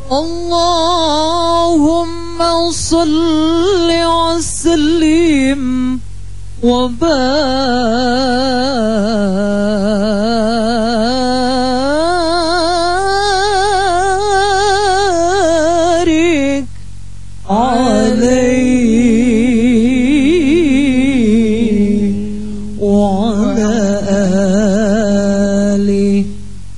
Allahumma salli wa sallim wa barik alaihi wa ala alihi.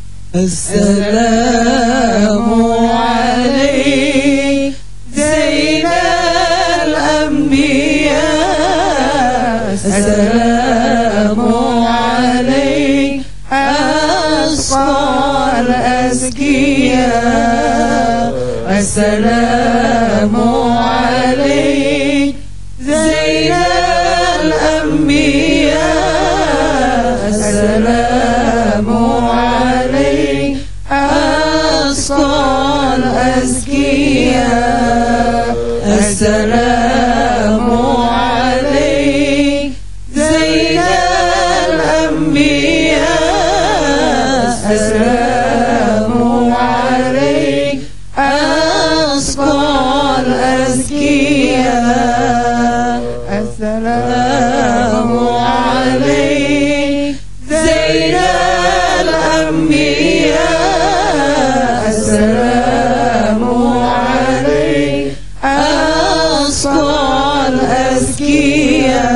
Assalamu alaikum Zainal Anbiya. Assalamu alaikum Asqal Azkiya. Assalamu alaikum Zainal Anbiya. Assalamu alaikum Asqal Azkiya. Assalamu alaikum Zainal Anbiya. Assalamu alaikum Asqal Azkiya. Assalamu alaikum Zainal Anbiya. Assalamu alaikum Asqal Azkiya.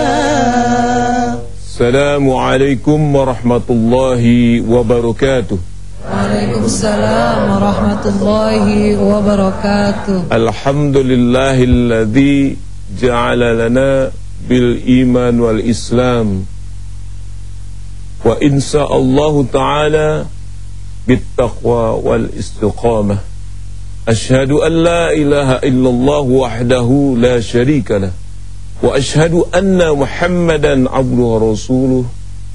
Assalamualaikum warahmatullahi wabarakatuh. Waalaikumsalam warahmatullahi wabarakatuh. Alhamdulillahilladzi ja'ala lana bil iman wal islam wa insyaallahu ta'ala bit taqwa wal istiqamah. Asyhadu an la ilaha illallah wahdahu la syarika lah wa asyhadu anna Muhammadan abduhu wa rasuluh.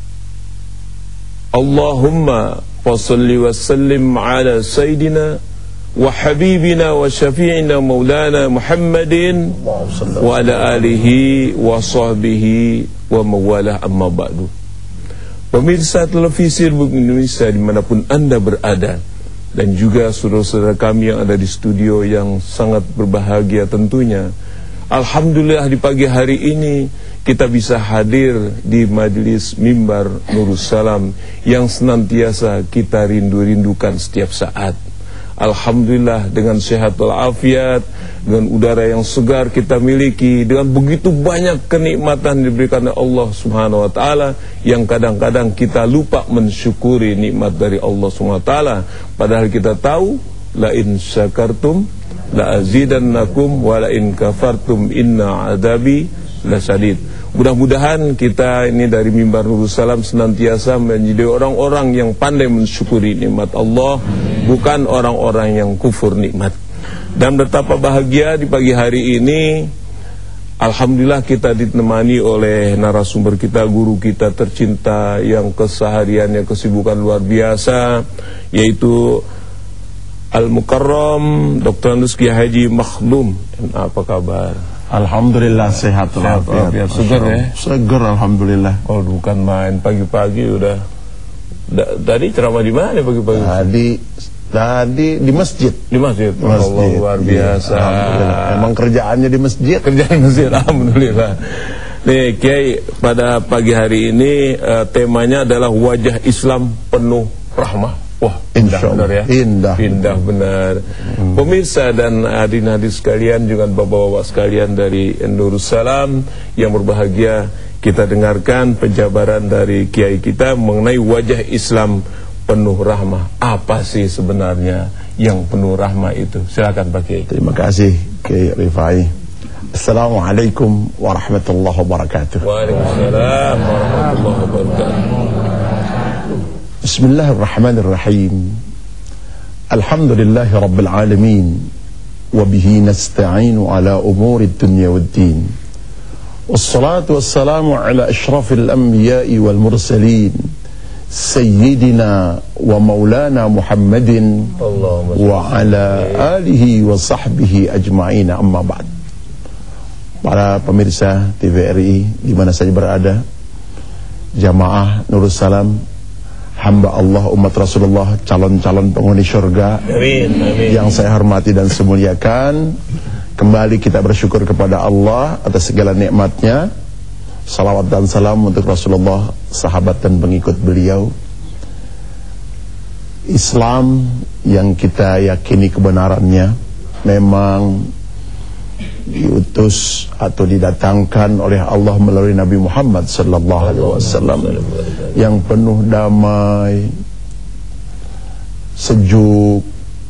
Allahumma fassalli wa sallim ala sayyidina wa habibina wa syafi'ina maulana Muhammadin wa ala alihi wa sahbihi wa mawalah, amma ba'du. Pemirsa televisi Republik Indonesia dimanapun Anda berada, dan juga saudara-saudara kami yang ada di studio yang sangat berbahagia tentunya. Alhamdulillah di pagi hari ini kita bisa hadir di majelis mimbar Nurus Salam yang senantiasa kita rindu-rindukan setiap saat. Alhamdulillah dengan sehat walafiat, dengan udara yang segar kita miliki, dengan begitu banyak kenikmatan diberikan oleh Allah Subhanahu wa taala yang kadang-kadang kita lupa mensyukuri nikmat dari Allah Subhanahu wa taala, padahal kita tahu la in syakartum la azidannakum wa la in kafartum inna adabi lasadid. Mudah-mudahan kita ini dari mimbar Nurus Salam senantiasa menjadi orang-orang yang pandai mensyukuri nikmat Allah, bukan orang-orang yang kufur nikmat. Dan betapa bahagia di pagi hari ini, alhamdulillah kita ditemani oleh narasumber kita, guru kita tercinta yang kesehariannya kesibukan luar biasa, yaitu Al-Mukarram Dr. Andes Kiai Haji Makhlum. Apa kabar? Alhamdulillah sehat walafiat. Segar ya? Segar alhamdulillah. Oh, bukan main pagi-pagi udah. Tadi ceramah di mana pagi-pagi? Tadi di masjid. Di masjid. Allah, luar biasa. Alhamdulillah. Emang kerjaannya di masjid. Kerjaan di masjid. Alhamdulillah. Nih Kiai, pada pagi hari ini temanya adalah wajah Islam penuh rahmah. Wah, indah benar ya. Indah benar. Pemirsa dan hadirin sekalian, juga bapak-bapak sekalian dari Nurus Salam yang berbahagia, kita dengarkan penjabaran dari kiai kita mengenai wajah Islam penuh rahmah. Apa sih sebenarnya yang penuh rahmah itu? Silakan Pak Kiai. Terima kasih Kiai Rifai. Assalamualaikum warahmatullahi wabarakatuh. Waalaikumsalam warahmatullahi wabarakatuh. Bismillahirrahmanirrahim. Alhamdulillahi rabbil alamin, wa bihi nasta'inu ala umuri dunya waddin. Wassalatu wassalamu ala ashrafil anbiya'i wal mursalin, sayyidina wa maulana Muhammadin wa ala alihi wa sahbihi ajma'in, amma ba'd. Para pemirsa TVRI di mana saja berada, jamaah Nurus Salam, hamba Allah, umat Rasulullah, calon-calon penghuni surga. Amin, amin. Yang saya hormati dan saya muliakan, kembali kita bersyukur kepada Allah atas segala nikmatnya. Salawat dan salam untuk Rasulullah, sahabat dan pengikut beliau. Islam yang kita yakini kebenarannya memang diutus atau didatangkan oleh Allah melalui Nabi Muhammad sallallahu alaihi wasallam yang penuh damai, sejuk.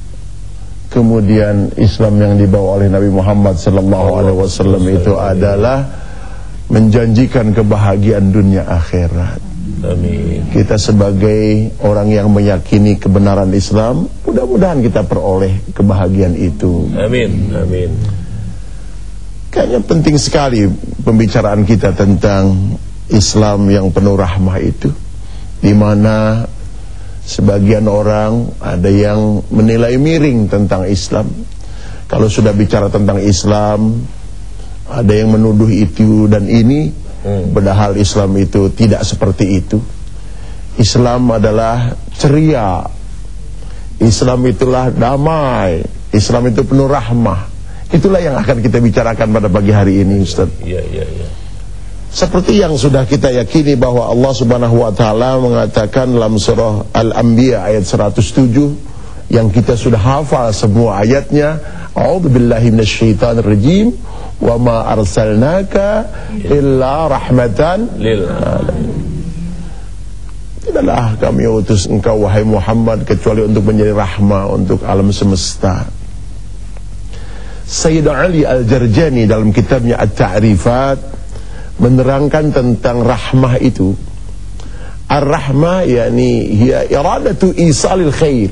Kemudian Islam yang dibawa oleh Nabi Muhammad sallallahu alaihi wasallam itu adalah menjanjikan kebahagiaan dunia akhirat. Amin. Kita sebagai orang yang meyakini kebenaran Islam, mudah-mudahan kita peroleh kebahagiaan itu. Amin, amin. Kayaknya penting sekali pembicaraan kita tentang Islam yang penuh rahmah itu, di mana sebagian orang ada yang menilai miring tentang Islam. Kalau sudah bicara tentang Islam, ada yang menuduh itu dan ini, padahal Islam itu tidak seperti itu. Islam adalah ceria, Islam itulah damai, Islam itu penuh rahmah. Itulah yang akan kita bicarakan pada pagi hari ini, Ustaz. Iya. Seperti yang sudah kita yakini bahwa Allah Subhanahu wa taala mengatakan dalam surah Al-Anbiya ayat 107 yang kita sudah hafal semua ayatnya, a'udzubillahi minasyaitonir rajim, wa ma arsalnaka illa rahmatan lil alamin. Tidaklah kami utus engkau wahai Muhammad kecuali untuk menjadi rahmah untuk alam semesta. Sayyid Ali Al-Jarjani dalam kitabnya At-Ta'rifat menerangkan tentang rahmah itu. Ar-rahmah yakni hiya iradatu isalil khair.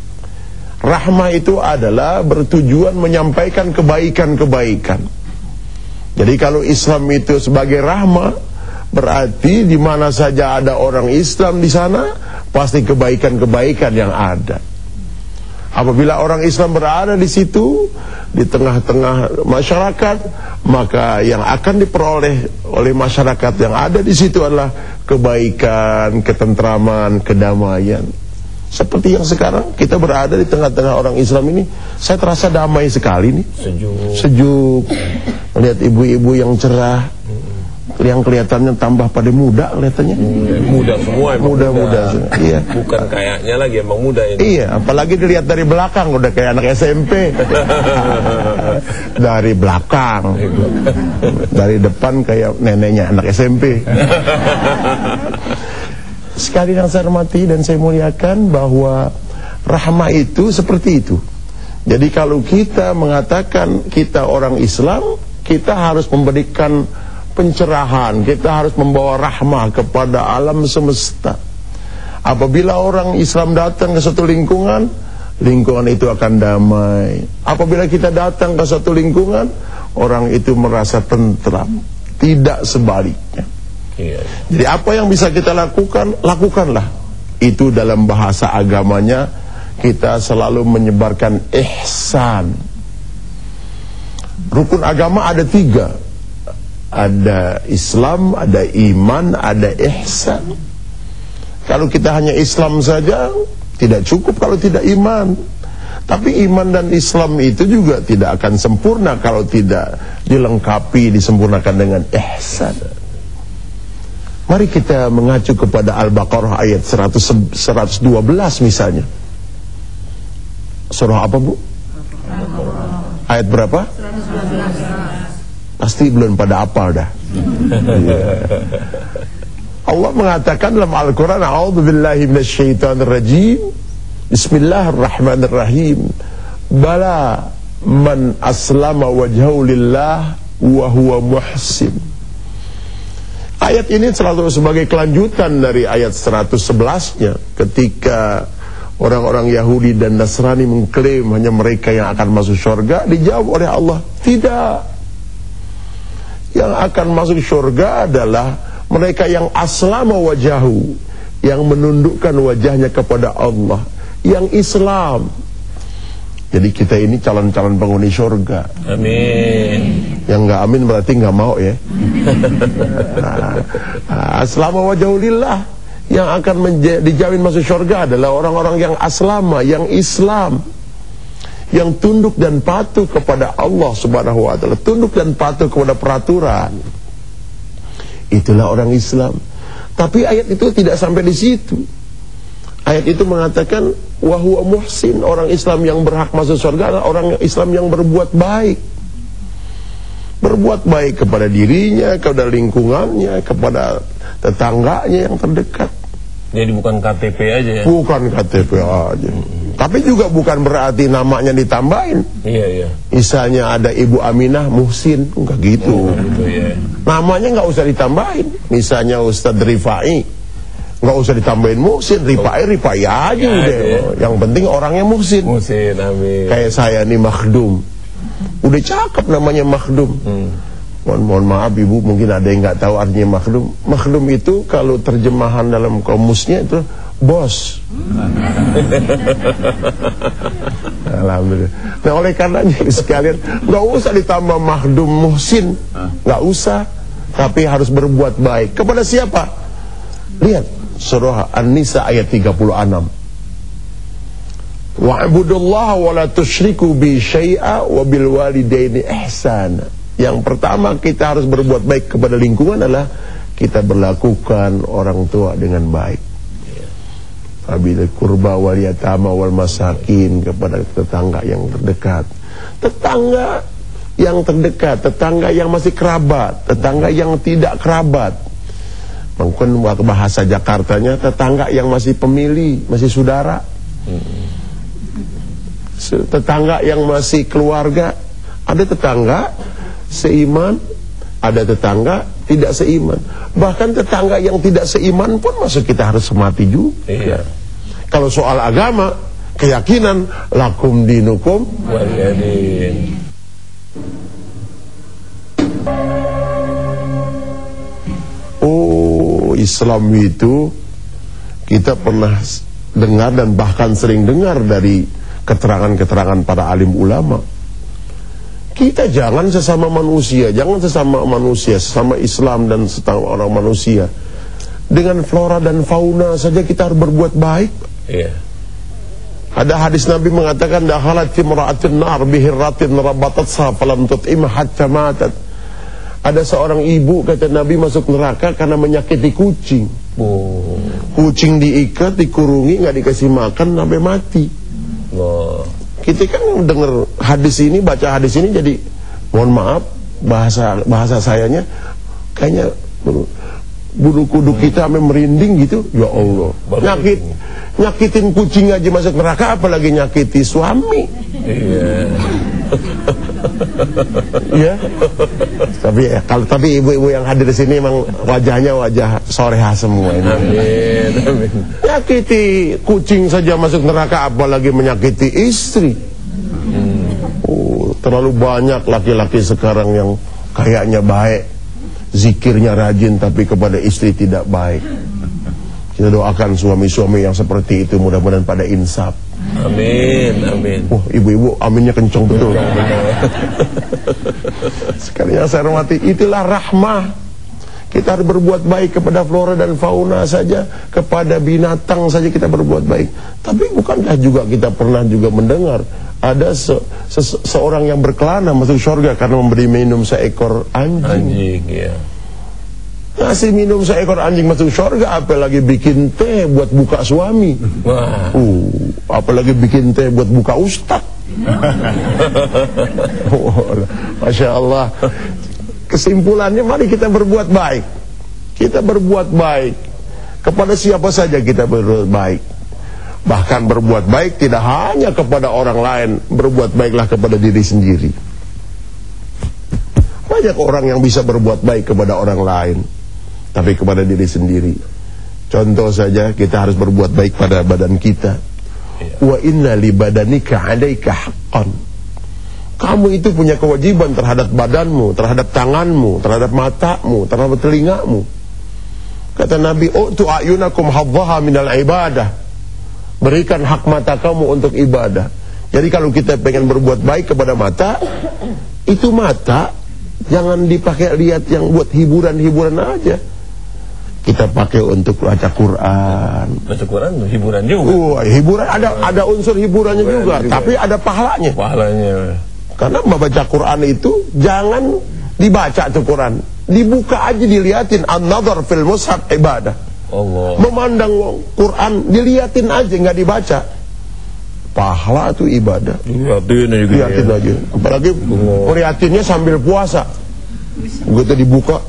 Rahmah itu adalah bertujuan menyampaikan kebaikan-kebaikan. Jadi kalau Islam itu sebagai rahmah, berarti di mana saja ada orang Islam di sana pasti kebaikan-kebaikan yang ada. Apabila orang Islam berada di situ, di tengah-tengah masyarakat, maka yang akan diperoleh oleh masyarakat yang ada di situ adalah kebaikan, ketentraman, kedamaian. Seperti yang sekarang kita berada di tengah-tengah orang Islam ini, saya terasa damai sekali nih. Sejuk. Melihat ibu-ibu yang cerah, yang kelihatannya tambah pada muda kelihatannya. Muda semua, muda. Iya. Bukan kayaknya lagi, emang muda ini. Iya, apalagi dilihat dari belakang udah kayak anak SMP. Dari belakang. Dari depan kayak neneknya anak SMP. Sekali yang saya hormati dan saya muliakan bahwa rahmah itu seperti itu. Jadi kalau kita mengatakan kita orang Islam, kita harus memberikan pencerahan, kita harus membawa rahmah kepada alam semesta. Apabila orang Islam datang ke suatu lingkungan, lingkungan itu akan damai. Apabila kita datang ke suatu lingkungan, orang itu merasa tentram. Tidak sebaliknya. Jadi apa yang bisa kita lakukan, lakukanlah. Itu dalam bahasa agamanya kita selalu menyebarkan ihsan. Rukun agama ada 3. Ada Islam, ada iman, ada ihsan. Kalau kita hanya Islam saja, tidak cukup kalau tidak iman. Tapi iman dan Islam itu juga tidak akan sempurna kalau tidak dilengkapi, disempurnakan dengan ihsan. Mari kita mengacu kepada Al-Baqarah ayat 112 misalnya. Surah apa, Bu? Ayat berapa? 112. Pasti belum pada apal dah. Allah mengatakan dalam Al-Quran, a'udzubillahi minasyaitonir rajim, bismillahirrahmanirrahim, bala man aslama wajhahu lillah wa huwa muhsin. Ayat ini selalu sebagai kelanjutan dari ayat 111-nya, ketika orang-orang Yahudi dan Nasrani mengklaim hanya mereka yang akan masuk surga. Dijawab oleh Allah, tidak. Yang akan masuk surga adalah mereka yang aslama wajahu, yang menundukkan wajahnya kepada Allah, yang Islam. Jadi kita ini calon-calon penghuni surga. Amin. Yang nggak amin berarti nggak mau ya. Aslama wajahu lillah, yang akan dijamin masuk surga adalah orang-orang yang aslama, yang Islam, yang tunduk dan patuh kepada Allah Subhanahu wa taala, tunduk dan patuh kepada peraturan. Itulah orang Islam. Tapi ayat itu tidak sampai di situ. Ayat itu mengatakan wa huwa muhsin, orang Islam yang berhak masuk surga adalah orang Islam yang berbuat baik. Berbuat baik kepada dirinya, kepada lingkungannya, kepada tetangganya yang terdekat. Jadi bukan KTP aja ya? Bukan KTP aja. Tapi juga bukan berarti namanya ditambahin. Iya. Misalnya ada Ibu Aminah Muhsin, enggak gitu. Gitu ya. Namanya enggak usah ditambahin. Misalnya Ustadz Rifai, enggak usah ditambahin Muhsin, Rifai aja udah. Ya. Yang penting orangnya Muhsin. Muhsin, amin. Kayak saya nih Makhdum. Udah cakep namanya Makhdum. Mohon maaf Ibu, mungkin ada yang nggak tahu artinya Makhdum. Makhdum itu kalau terjemahan dalam kamusnya itu bos. Alhamdulillah. Nah oleh karenanya sekalian, nggak usah ditambah Makhdum Muhsin, nggak usah. Tapi harus berbuat baik. Kepada siapa? Lihat surah An-Nisa ayat 36. Wa'budullaha wa la tusyriku bi syai'a wa bil walidaini ihsana. Yang pertama kita harus berbuat baik kepada lingkungan adalah kita berlakukan orang tua dengan baik. Abil qurba wal yatama wal masakin, kepada tetangga yang terdekat. Tetangga yang terdekat, tetangga yang masih kerabat, tetangga yang tidak kerabat. Mungkin bahasa Jakartanya tetangga yang masih pemilih, masih saudara. Tetangga yang masih keluarga. Ada tetangga seiman, ada tetangga tidak seiman. Bahkan tetangga yang tidak seiman pun masuk kita harus semati juga. Iya. Kalau soal agama, keyakinan, lakum dinukum waliyadin. Oh, Islam itu kita pernah dengar dan bahkan sering dengar dari keterangan-keterangan para alim ulama. Kita jangan sesama manusia, sesama Islam dan sesama orang manusia, dengan flora dan fauna saja kita harus berbuat baik. Iya. Ada hadis Nabi mengatakan dakhalat imra'atun nar bihirratin rabatat falam tut'imha hatta matat. Ada seorang ibu, kata Nabi, masuk neraka karena menyakiti kucing. Kucing diikat, dikurungi, nggak dikasih makan sampai mati. Kita kan dengar hadis ini, baca hadis ini, jadi mohon maaf bahasa sayanya kayaknya bulu kuduk kita sampai merinding gitu. Ya Allah, nyakitin kucing aja masuk neraka, apalagi nyakiti suami. Iya. Ya. Tapi ibu-ibu yang hadir di sini memang wajahnya wajah soreha semua ini. Amin. Nyakiti kucing saja masuk neraka, apalagi menyakiti istri. Terlalu banyak laki-laki sekarang yang kayaknya baik, zikirnya rajin, tapi kepada istri tidak baik. Kita doakan suami-suami yang seperti itu mudah-mudahan pada insaf. Amin. Wah, ibu-ibu aminnya kencang betul. Sekali yang saya hormati, itulah rahmah. Kita harus berbuat baik kepada flora dan fauna saja, kepada binatang saja kita berbuat baik. Tapi bukankah juga kita pernah juga mendengar ada seorang yang berkelana masuk surga karena memberi minum seekor anjing. Ya. Ngasih minum seekor anjing masuk surga, apalagi bikin teh buat buka suami. Wah. Apalagi bikin teh buat buka ustad. Masya Allah. Kesimpulannya, mari kita berbuat baik. Kita berbuat baik kepada siapa saja, kita berbuat baik. Bahkan berbuat baik tidak hanya kepada orang lain, berbuat baiklah kepada diri sendiri. Banyak orang yang bisa berbuat baik kepada orang lain, tapi kepada diri sendiri. Contoh saja, kita harus berbuat baik pada badan kita. Wa inna li badanika 'alaika haqqan. Kamu itu punya kewajiban terhadap badanmu, terhadap tanganmu, terhadap matamu, terhadap telingamu. Kata Nabi, "U'tu a'yunakum hadzaha minal ibadah." Berikan hak mata kamu untuk ibadah. Jadi kalau kita pengen berbuat baik kepada mata, itu mata jangan dipakai lihat yang buat hiburan-hiburan aja. kita pakai untuk baca Quran. Baca Quran hiburan juga. Hiburan ada unsur hiburannya juga, tapi ada pahalanya. Karena membaca Quran itu jangan dibaca tuh Quran, dibuka aja diliatin. An-nadhar fil mushaf ibadah. Allah. Memandang Quran diliatin aja, nggak dibaca. Pahala itu ibadah. Liatin aja. Apalagi ngeliatinnya sambil puasa. Begitu dibuka,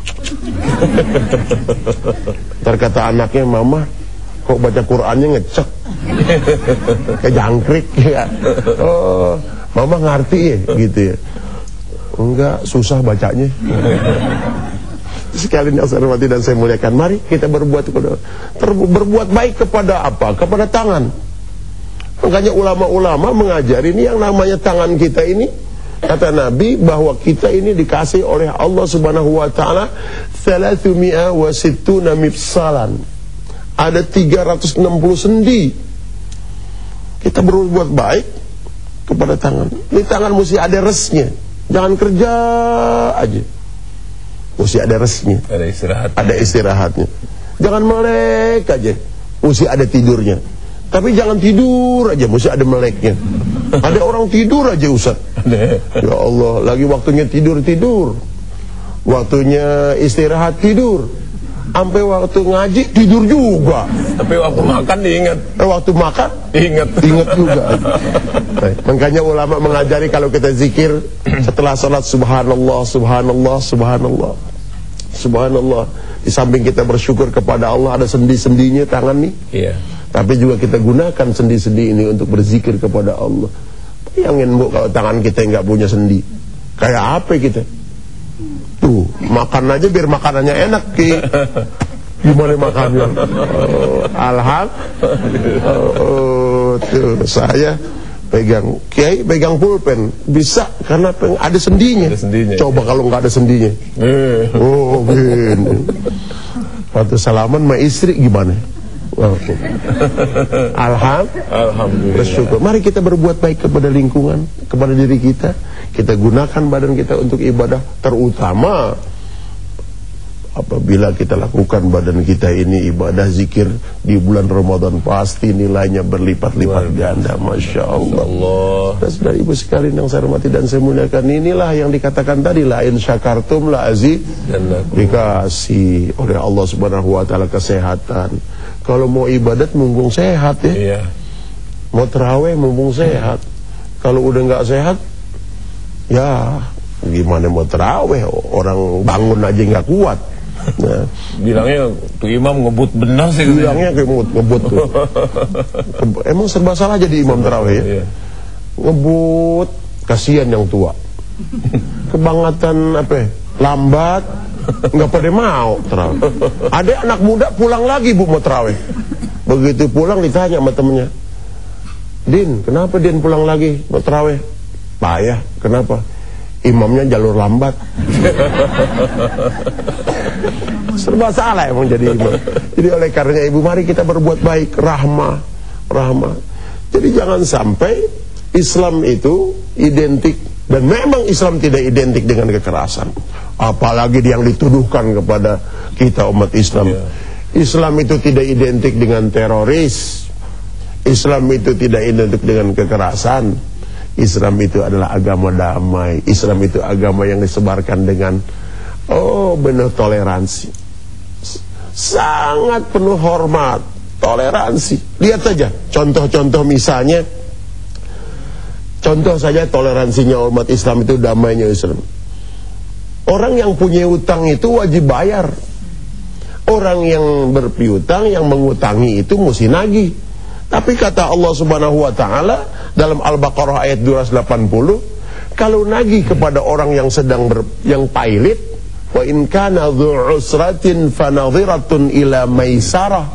ntar kata anaknya, mama kok baca Qurannya ngecek kayak jangkrik ya. Oh, mama ngerti ya gitu ya. Enggak, susah bacanya. Sekalian yang saya hormati dan saya muliakan, mari kita berbuat baik kepada apa? Kepada tangan. Makanya ulama-ulama mengajari ini yang namanya tangan kita ini, kata Nabi bahwa kita ini dikasih oleh Allah Subhanahu wa taala 360 mifsalan. Ada 360 sendi. Kita berbuat baik kepada tangan. Ini tangan mesti ada resnya. Jangan kerja aja. Mesti ada resnya. Ada istirahatnya. Jangan melek aja. Mesti ada tidurnya. Tapi jangan tidur aja, mesti ada meleknya. Ada orang tidur aja Ustaz. Ya Allah, lagi waktunya tidur. Waktunya istirahat tidur. Sampai waktu ngaji tidur juga. Tapi waktu makan diingat. Waktu makan ingat juga. Makanya ulama mengajari kalau kita zikir setelah salat, subhanallah, subhanallah, subhanallah, subhanallah. Di samping kita bersyukur kepada Allah, ada sendi-sendinya tangan nih. Iya. Tapi juga kita gunakan sendi-sendi ini untuk berzikir kepada Allah. Bayangin Bu, kalau tangan kita nggak punya sendi, kayak apa kita? Tuh, makan aja biar makanannya enak, Ki. Gimana makannya? Tuh, saya pegang, Kiai pegang pulpen, bisa karena ada sendinya. Coba kalau nggak ada sendinya. Oh, gini. Waktu salaman sama istri gimana? Alhamdulillah. Bersyukur. Mari kita berbuat baik kepada lingkungan, kepada diri kita. Kita gunakan badan kita untuk ibadah, terutama apabila kita lakukan badan kita ini ibadah zikir di bulan Ramadan, pasti nilainya berlipat-lipat ganda. Masya Allah. Dan saudara ibu sekalian yang saya hormati dan saya muliakan, inilah yang dikatakan tadi, la in syakartum la dikasih oleh Allah Subhanahu wa taala kesehatan. Kalau mau ibadat mumpung sehat ya. Iya. Mau terawih mumpung sehat. Kalau udah nggak sehat, ya gimana mau terawih? Orang bangun aja nggak kuat. Nah, bilangnya tuh imam ngebut benar sih. Bilangnya kayak ngebut tuh. Emang serba salah jadi imam terawih ya. Iya. Ngebut, kasihan yang tua. Kebangetan apa? Lambat. Nggak pada mau terawih. Ada anak muda pulang lagi Bu mau terawih. Begitu pulang ditanya sama temennya, Din, kenapa Din pulang lagi mau terawih? Payah, kenapa? Imamnya jalur lambat. Serba salah emang jadi imam. Jadi oleh karenanya ibu, mari kita berbuat baik, rahmah. Jadi jangan sampai Islam itu identik, dan memang Islam tidak identik dengan kekerasan. Apalagi yang dituduhkan kepada kita umat Islam. Islam itu tidak identik dengan teroris. Islam itu tidak identik dengan kekerasan. Islam itu adalah agama damai. Islam itu agama yang disebarkan dengan benar toleransi. Sangat penuh hormat, toleransi. Lihat saja contoh-contoh, misalnya contoh saja toleransinya umat Islam itu, damainya Islam. Orang yang punya utang itu wajib bayar. Orang yang berpiutang, yang mengutangi itu mesti nagih. Tapi kata Allah Subhanahu wa taala dalam Al-Baqarah ayat 280, kalau nagih kepada orang yang sedang yang pailit, wa in kana dzu usratin fanadhiratun ila maisarah.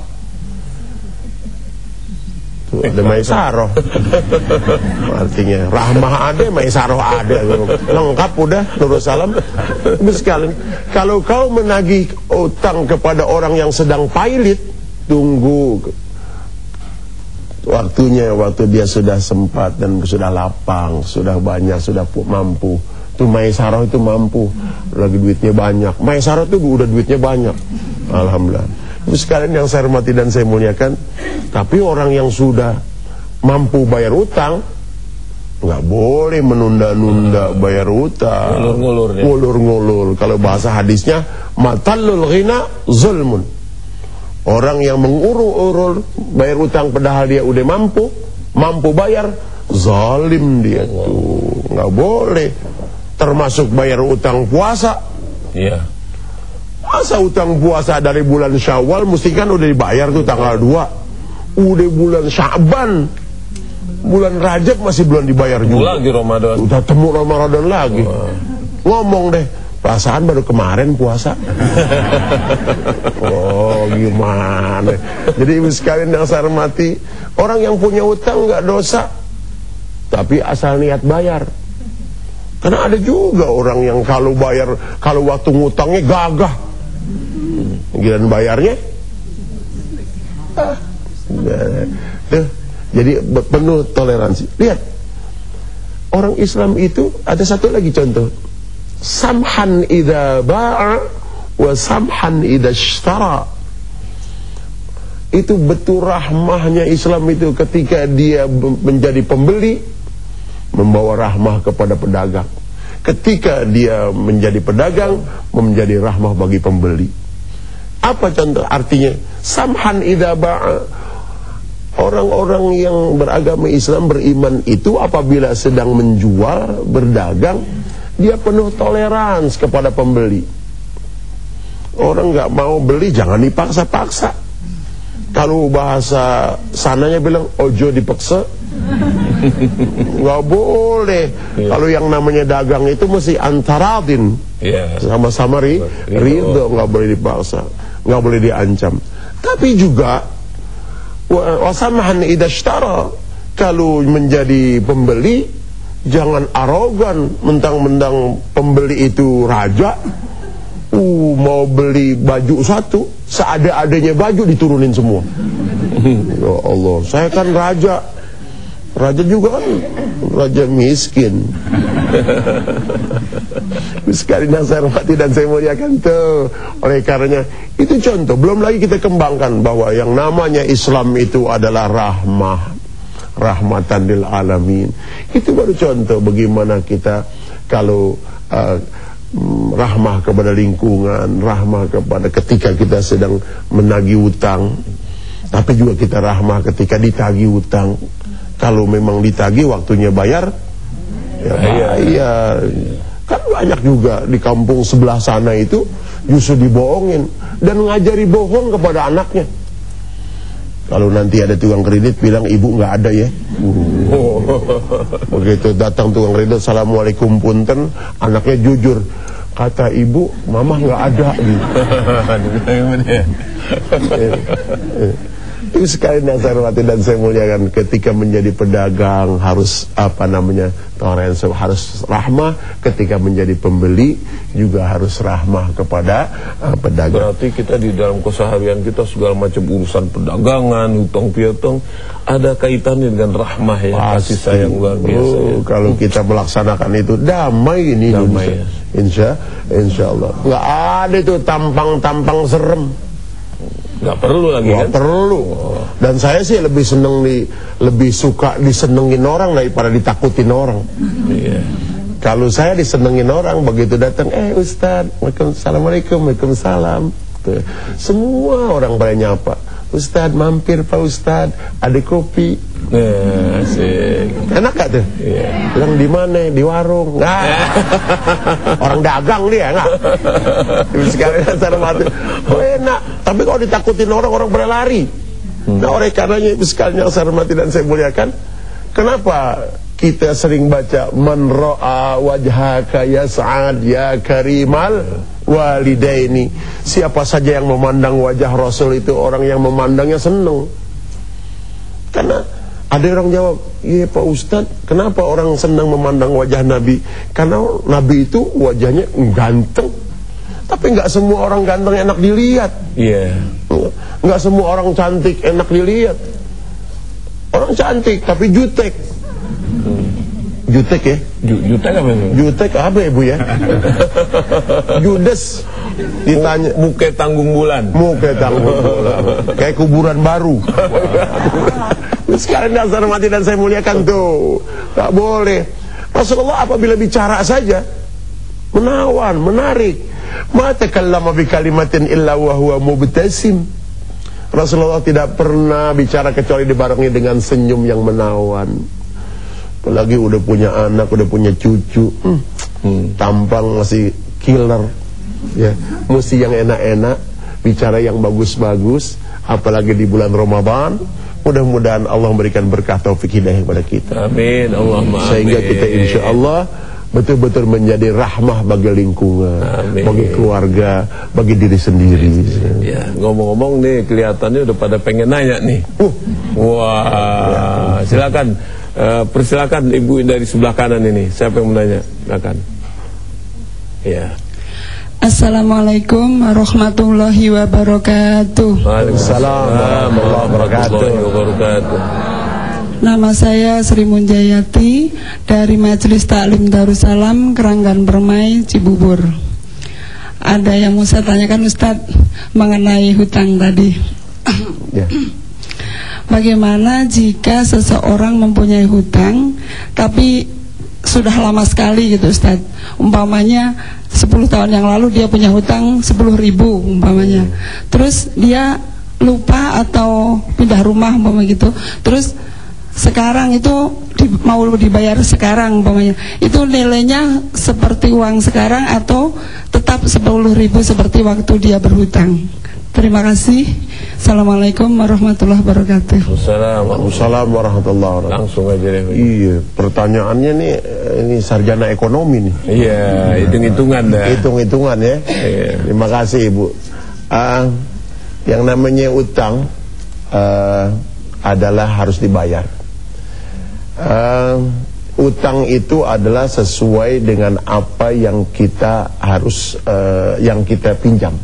Ada maisaroh. Artinya rahmah ada, maisaroh ada. Lengkap udah, nurul salam. Sekalian, kalau kau menagih utang kepada orang yang sedang pailit, tunggu waktunya, waktu dia sudah sempat dan sudah lapang, sudah banyak, sudah mampu. Tuh maisaroh itu mampu, lagi duitnya banyak. Maisaroh itu udah duitnya banyak. Alhamdulillah. Ibu sekalian yang saya hormati dan saya muliakan, tapi orang yang sudah mampu bayar utang nggak boleh menunda-nunda bayar utang. Ngulur-ngulur. Kalau bahasa hadisnya, matallul ghina zulmun. Orang yang mengurung-urung bayar utang padahal dia udah mampu bayar, zalim dia tuh. Nggak boleh. Termasuk bayar utang puasa. Iya. Masa utang puasa dari bulan Syawal mesti kan udah dibayar tuh tanggal 2. Udah bulan Sya'ban, bulan Rajab masih belum dibayar juga. Lagi Ramadan. Udah temu Ramadan lagi. Ngomong deh, perasaan baru kemarin puasa. Oh gimana. Jadi ibu sekalian yang saya hormati, orang yang punya utang nggak dosa, tapi asal niat bayar. Karena ada juga orang yang kalau waktu ngutangnya gagah, giliran bayarnya jadi penuh toleransi. Lihat, orang Islam itu ada satu lagi contoh, samhan idza ba'a wa samhan idza ishtara. Itu betul rahmahnya Islam itu ketika dia menjadi pembeli, membawa rahmah kepada pedagang. Ketika dia menjadi pedagang, menjadi rahmah bagi pembeli. Apa contoh artinya? Samhan idza ba'a. Orang-orang yang beragama Islam, beriman itu apabila sedang menjual, berdagang, dia penuh toleransi kepada pembeli. Orang nggak mau beli jangan dipaksa-paksa. Kalau bahasa sananya bilang ojo dipaksa, nggak boleh. Kalau yang namanya dagang itu mesti antaradin, sama-sama ridho, nggak boleh dipaksa, nggak boleh diancam. Tapi juga wasamahan idza ishtara, kalau menjadi pembeli jangan arogan, mentang-mentang pembeli itu raja. Mau beli baju satu, seada-adanya baju diturunin semua. Ya Allah, saya kan raja. Raja juga kan raja miskin. Sekali yang saya hormati dan saya muliakan tuh. Oleh karenanya itu contoh. Belum lagi kita kembangkan bahwa yang namanya Islam itu adalah rahmatan lil alamin. Itu baru contoh bagaimana kita kalau rahmah kepada lingkungan, rahmah kepada ketika kita sedang menagih utang, tapi juga kita rahmah ketika ditagih utang. Kalau memang ditagih waktunya bayar, ya bayar. Kan banyak juga di kampung sebelah sana itu justru dibohongin dan ngajari bohong kepada anaknya. Kalau nanti ada tukang kredit bilang ibu nggak ada ya. Begitu datang tukang kredit, assalamualaikum punten, anaknya jujur, kata ibu mama nggak ada gitu. Itu sekali yang saya hormati dan saya muliakan, ketika menjadi pedagang harus toleransi, harus rahmah. Ketika menjadi pembeli juga harus rahmah kepada pedagang. Berarti kita di dalam keseharian kita segala macam urusan perdagangan, utang piutang ada kaitannya dengan rahmah ya, kasih sayang luar biasa ya. Kalau kita melaksanakan itu damai ini damai ya. Insya Allah nggak ada itu tampang-tampang serem. Nggak perlu lagi kan? Nggak perlu. Dan saya sih lebih suka disenengin orang daripada ditakutin orang. Kalau saya disenengin orang, begitu datang, Ustaz, Assalamualaikum, Waalaikumsalam. Semua orang pada nyapa, Ustaz mampir Pak Ustaz, ada kopi. Enak gak tuh? Bilang di mana? Di warung. Orang dagang dia nggak. Sekali dasar mati. Enak. Tapi kalau ditakutin orang pada lari. Nah, oleh karenanya sekalian yang saya hormati dan saya muliakan, kenapa kita sering baca man ra'a wajhaka yas'ad ya karimal walidaini. Siapa saja yang memandang wajah Rasul itu orang yang memandangnya senang. Karena ada orang jawab, iya Pak Ustadz, kenapa orang senang memandang wajah Nabi? Karena Nabi itu wajahnya ganteng. Tapi nggak semua orang ganteng enak dilihat. Nggak semua orang cantik enak dilihat. Orang cantik tapi jutek. Jutek ya? Jutek apa itu? Jutek apa ya Bu ya? Judes. Ditanya muka tanggung bulan. muka tanggung bulan. Kayak kuburan baru. Sekarang dasar mati dan saya muliakan tuh, tak boleh. Rasulullah apabila bicara saja menawan, menarik. Ma takallama bi kalimatin illa wa huwa mubtasim. Rasulullah tidak pernah bicara kecuali dibarengi dengan senyum yang menawan. Apalagi udah punya anak, udah punya cucu, tampang masih killer, ya, mesti yang enak-enak, bicara yang bagus-bagus, apalagi di bulan Ramadan. Mudah-mudahan Allah memberikan berkah taufik hidayah kepada kita. Amin, Allahumma amin. Sehingga kita insya Allah betul-betul menjadi rahmah bagi lingkungan, amin, bagi keluarga, bagi diri sendiri. Ya, ngomong-ngomong nih kelihatannya udah pada pengen nanya nih. Wah, silakan, persilakan ibu dari sebelah kanan ini. Siapa yang mau nanya? Silakan. Ya. Assalamualaikum warahmatullahi wabarakatuh. Waalaikumsalam warahmatullahi wabarakatuh. Nama saya Sri Munjayati dari Majelis Taklim Darussalam Keranggan Permai Cibubur. Ada yang mau saya tanyakan Ustadz mengenai hutang tadi. Ya. Bagaimana jika seseorang mempunyai hutang tapi sudah lama sekali gitu Ustadz, umpamanya 10 tahun yang lalu dia punya hutang 10.000 umpamanya, terus dia lupa atau pindah rumah umpamanya gitu, terus sekarang itu mau dibayar sekarang umpamanya, itu nilainya seperti uang sekarang atau tetap 10.000 seperti waktu dia berhutang? Terima kasih. Assalamualaikum warahmatullahi wabarakatuh. Waalaikumsalam warahmatullahi wabarakatuh. Langsung aja deh. Iya, pertanyaannya nih, ini sarjana ekonomi nih. Iya, hitung-hitungan dah. Hitung-hitungan ya. Iya. Terima kasih Ibu. Yang namanya utang adalah harus dibayar. Utang itu adalah sesuai dengan apa yang kita harus yang kita pinjam.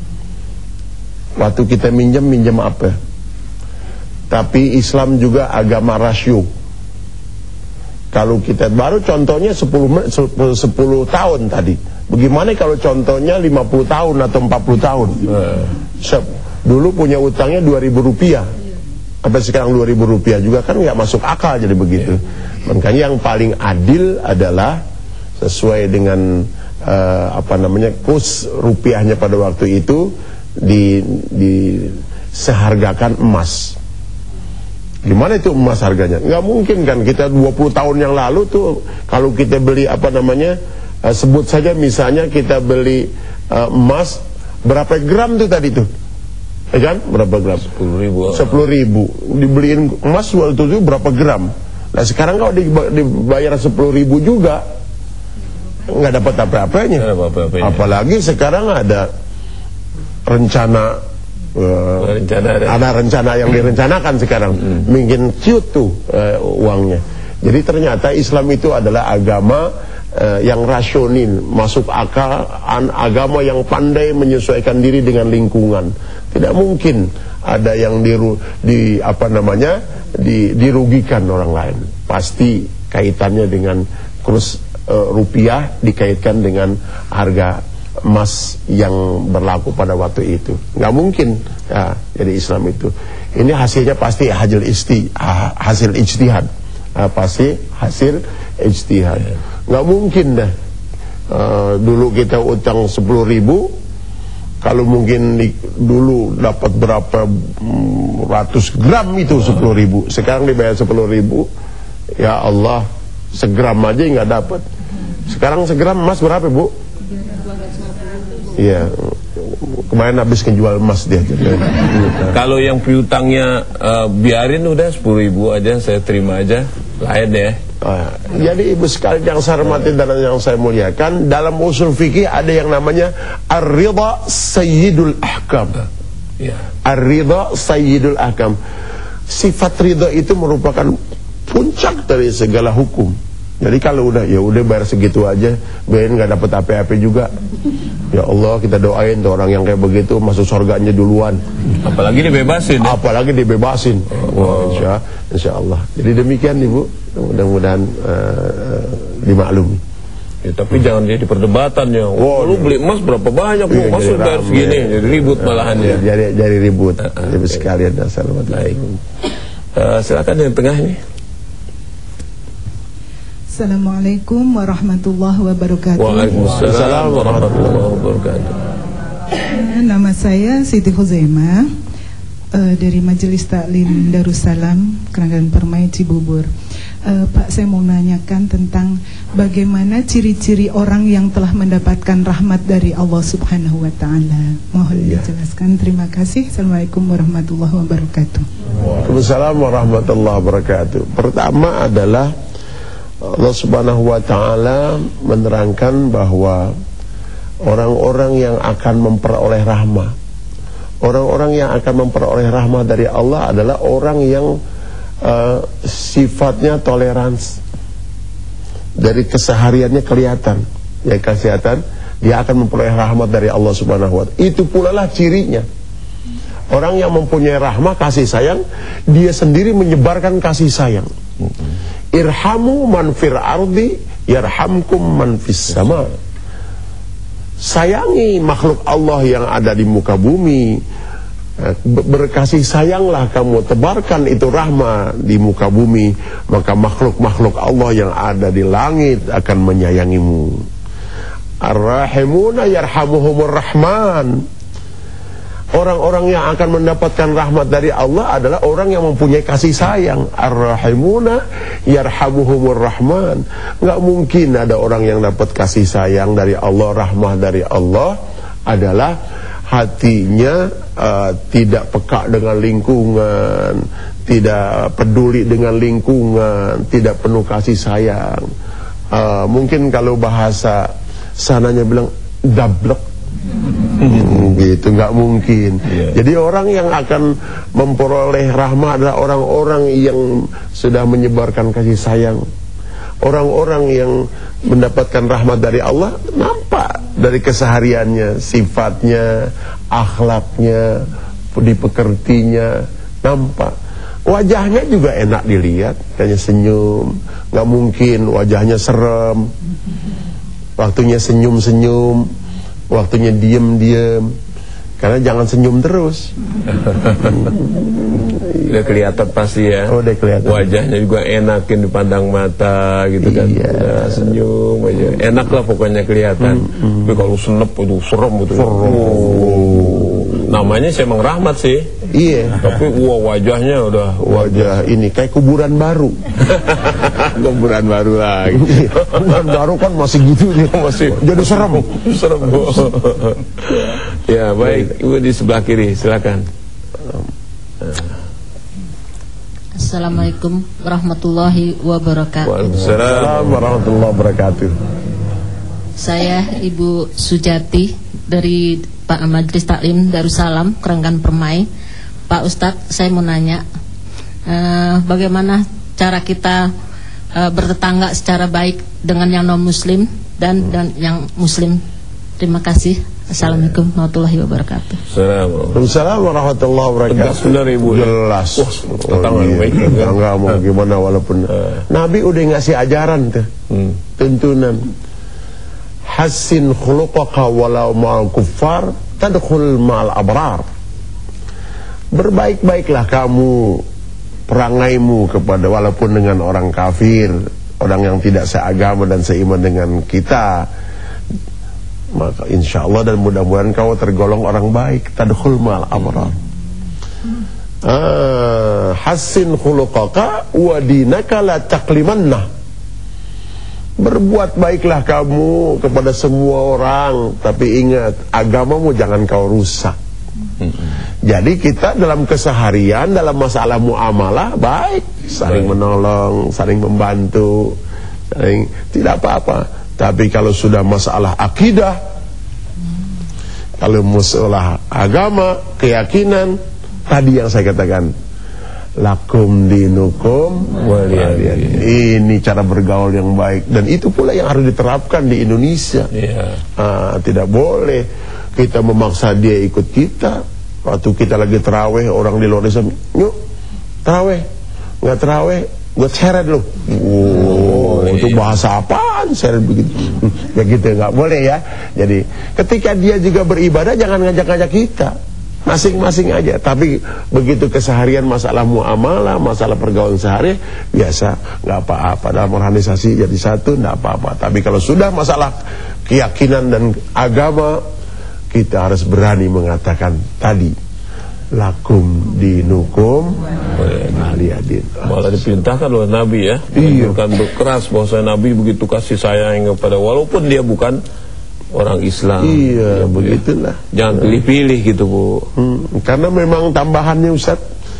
Waktu kita minjam apa? Tapi Islam juga agama rasio. Kalau kita baru contohnya 10 tahun tadi. Bagaimana kalau contohnya 50 tahun atau 40 tahun? Dulu punya utangnya 2.000 rupiah. Sampai sekarang 2.000 rupiah juga kan nggak masuk akal jadi begitu. Makanya yang paling adil adalah sesuai dengan kurs rupiahnya pada waktu itu disehargakan emas. Gimana itu emas harganya? Nggak mungkin kan kita 20 tahun yang lalu tuh kalau kita beli sebut saja misalnya kita beli emas berapa gram tuh tadi tuh? Ya kan? Berapa gram? 10.000. 10.000. Dibeliin emas waktu itu berapa gram? Nah sekarang kalau dibayar 10.000 juga nggak dapat apa-apanya. Apalagi sekarang ada rencana ada rencana yang direncanakan sekarang, mungkin ciut tuh uangnya. Jadi ternyata Islam itu adalah agama yang rasional, masuk akal, agama yang pandai menyesuaikan diri dengan lingkungan. Tidak mungkin ada yang dirugikan orang lain. Pasti kaitannya dengan kurs rupiah dikaitkan dengan harga emas yang berlaku pada waktu itu. Nggak mungkin ya, jadi Islam itu ini hasilnya pasti hasil ijtihad, pasti hasil ijtihad. Nggak mungkin dah dulu kita utang 10.000, kalau mungkin dulu dapat berapa ratus gram itu 10.000, sekarang dibayar 10.000, ya Allah, segram aja nggak dapat. Sekarang segram emas berapa Bu? Iya, kemarin habis ngejual emas dia. Kalau yang piutangnya biarin udah 10.000 aja, saya terima aja, lain ya. Jadi ibu sekalian yang saya hormati dan yang saya muliakan, dalam usul fikih ada yang namanya ar-ridha sayyidul ahkam. Ar-ridha sayyidul ahkam. Sifat ridha itu merupakan puncak dari segala hukum. Jadi kalau udah bayar segitu aja, bayar nggak dapat apa-apa juga. Ya Allah, kita doain tuh orang yang kayak begitu masuk surganya duluan. Apalagi dibebasin. Apalagi dibebasin. Insya Allah. Jadi demikian Ibu, mudah-mudahan dimaklumi. Ya, tapi jangan jadi perdebatannya. Lu beli emas berapa banyak? Lu emas sudah segini, jadi ribut malahan ya. Jadi ribut. Jadi sekalian Baik. Silakan yang tengah ini. Assalamualaikum warahmatullahi wabarakatuh. Waalaikumsalam warahmatullahi wabarakatuh. Nama saya Siti Huzaimah dari Majelis Taklim Darussalam Keranggan Permai Cibubur. Pak, saya mau nanyakan tentang bagaimana ciri-ciri orang yang telah mendapatkan rahmat dari Allah Subhanahu wa Ta'ala. Mohon dijelaskan. Terima kasih. Assalamualaikum warahmatullahi wabarakatuh. Waalaikumsalam warahmatullahi wabarakatuh. Pertama adalah Allah Subhanahu wa Ta'ala menerangkan bahwa orang-orang yang akan memperoleh rahmah, orang-orang yang akan memperoleh rahmah dari Allah adalah orang yang sifatnya toleransi. Dari kesehariannya kelihatan, ya kesehatan, dia akan memperoleh rahmat dari Allah Subhanahu wa Ta'ala. Itu pula lah cirinya. Orang yang mempunyai rahmah, kasih sayang, dia sendiri menyebarkan kasih sayang. Irhamu man fil ardi yarhamkum man fis sama. Sayangi makhluk Allah yang ada di muka bumi, berkasih sayanglah kamu, tebarkan itu rahmat di muka bumi, maka makhluk-makhluk Allah yang ada di langit akan menyayangimu. Ar-rahimuna yarhamuhumur rahman. Orang-orang yang akan mendapatkan rahmat dari Allah adalah orang yang mempunyai kasih sayang. Ar-rahimuna yarhamuhumur rahman. Enggak mungkin ada orang yang dapat kasih sayang dari Allah, rahmah dari Allah adalah hatinya tidak peka dengan lingkungan, tidak peduli dengan lingkungan, tidak penuh kasih sayang. Mungkin kalau bahasa sananya bilang dablek, gitu, nggak mungkin. Jadi orang yang akan memperoleh rahmat adalah orang-orang yang sudah menyebarkan kasih sayang. Orang-orang yang mendapatkan rahmat dari Allah nampak dari kesehariannya, sifatnya, akhlaknya, dipekertinya, nampak. Wajahnya juga enak dilihat, kayaknya senyum. Nggak mungkin wajahnya serem, waktunya senyum-senyum, waktunya diem-diem. Karena jangan senyum terus. Udah kelihatan pasti ya. Udah kelihatan. Wajahnya juga enakin dipandang mata gitu kan. Udah senyum aja. Enak lah pokoknya kelihatan. Tapi kalau senep itu serem gitu. Namanya sih emang rahmat sih. Iya. Tapi wajahnya udah wajah ini kayak kuburan baru. Kuburan baru lagi. Kuburan baru kan masih gitu dia, masih jadi serem. Serem. Ya baik, Ibu di sebelah kiri, silakan. Assalamualaikum warahmatullahi wabarakatuh. Waalaikumsalam warahmatullahi wabarakatuh. Saya Ibu Sujati dari Pak Majelis Taklim Darussalam Keranggan Permai. Pak Ustadz, saya mau nanya, bagaimana cara kita bertetangga secara baik dengan yang non muslim dan yang muslim. Terima kasih. Assalamualaikum warahmatullahi wabarakatuh. Waalaikumsalam warahmatullahi wabarakatuh. Tegas benar Ibu. Jelas. Enggak mau gimana walaupun Nabi udah ngasih ajaran tuh. Tuntunan. Hassin khuluqaka walau ma'al kuffar tadkhul ma'al abrar. Berbaik-baiklah kamu perangaimu kepada walaupun dengan orang kafir, orang yang tidak seagama dan seiman dengan kita. Maka insyaallah dan mudah-mudahan kau tergolong orang baik. Tadkhul ma'al abrar. Hassin khuluqaka wa dinaka la taqlimanna. Berbuat baiklah kamu kepada semua orang, tapi ingat agamamu jangan kau rusak. Jadi kita dalam keseharian, dalam masalah muamalah baik, saling menolong, saling membantu, saling tidak apa-apa. Tapi kalau sudah masalah akidah, kalau masalah agama, keyakinan, tadi yang saya katakan, lakum dinukum waliyadin. Ini cara bergaul yang baik, dan itu pula yang harus diterapkan di Indonesia. Tidak boleh kita memaksa dia ikut kita. Waktu kita lagi terawih, orang di luar desa, yuk terawih, nggak terawih gue ceret lu. itu bahasa apaan saya begitu. Ya gitu, nggak boleh ya. Jadi ketika dia juga beribadah jangan ngajak-ngajak kita, masing-masing aja. Tapi begitu keseharian masalah muamalah, masalah pergaulan sehari biasa, nggak apa-apa. Dalam organisasi jadi satu nggak apa-apa. Tapi kalau sudah masalah keyakinan dan agama, kita harus berani mengatakan tadi, lakum dinukum waliyadin. Malah diperintahkan oleh Nabi ya, menunjukkan keras bahwa Nabi begitu kasih sayang kepada walaupun dia bukan orang Islam. Iya, begitulah. Jangan pilih-pilih gitu, Bu. Karena memang tambahannya Ustaz,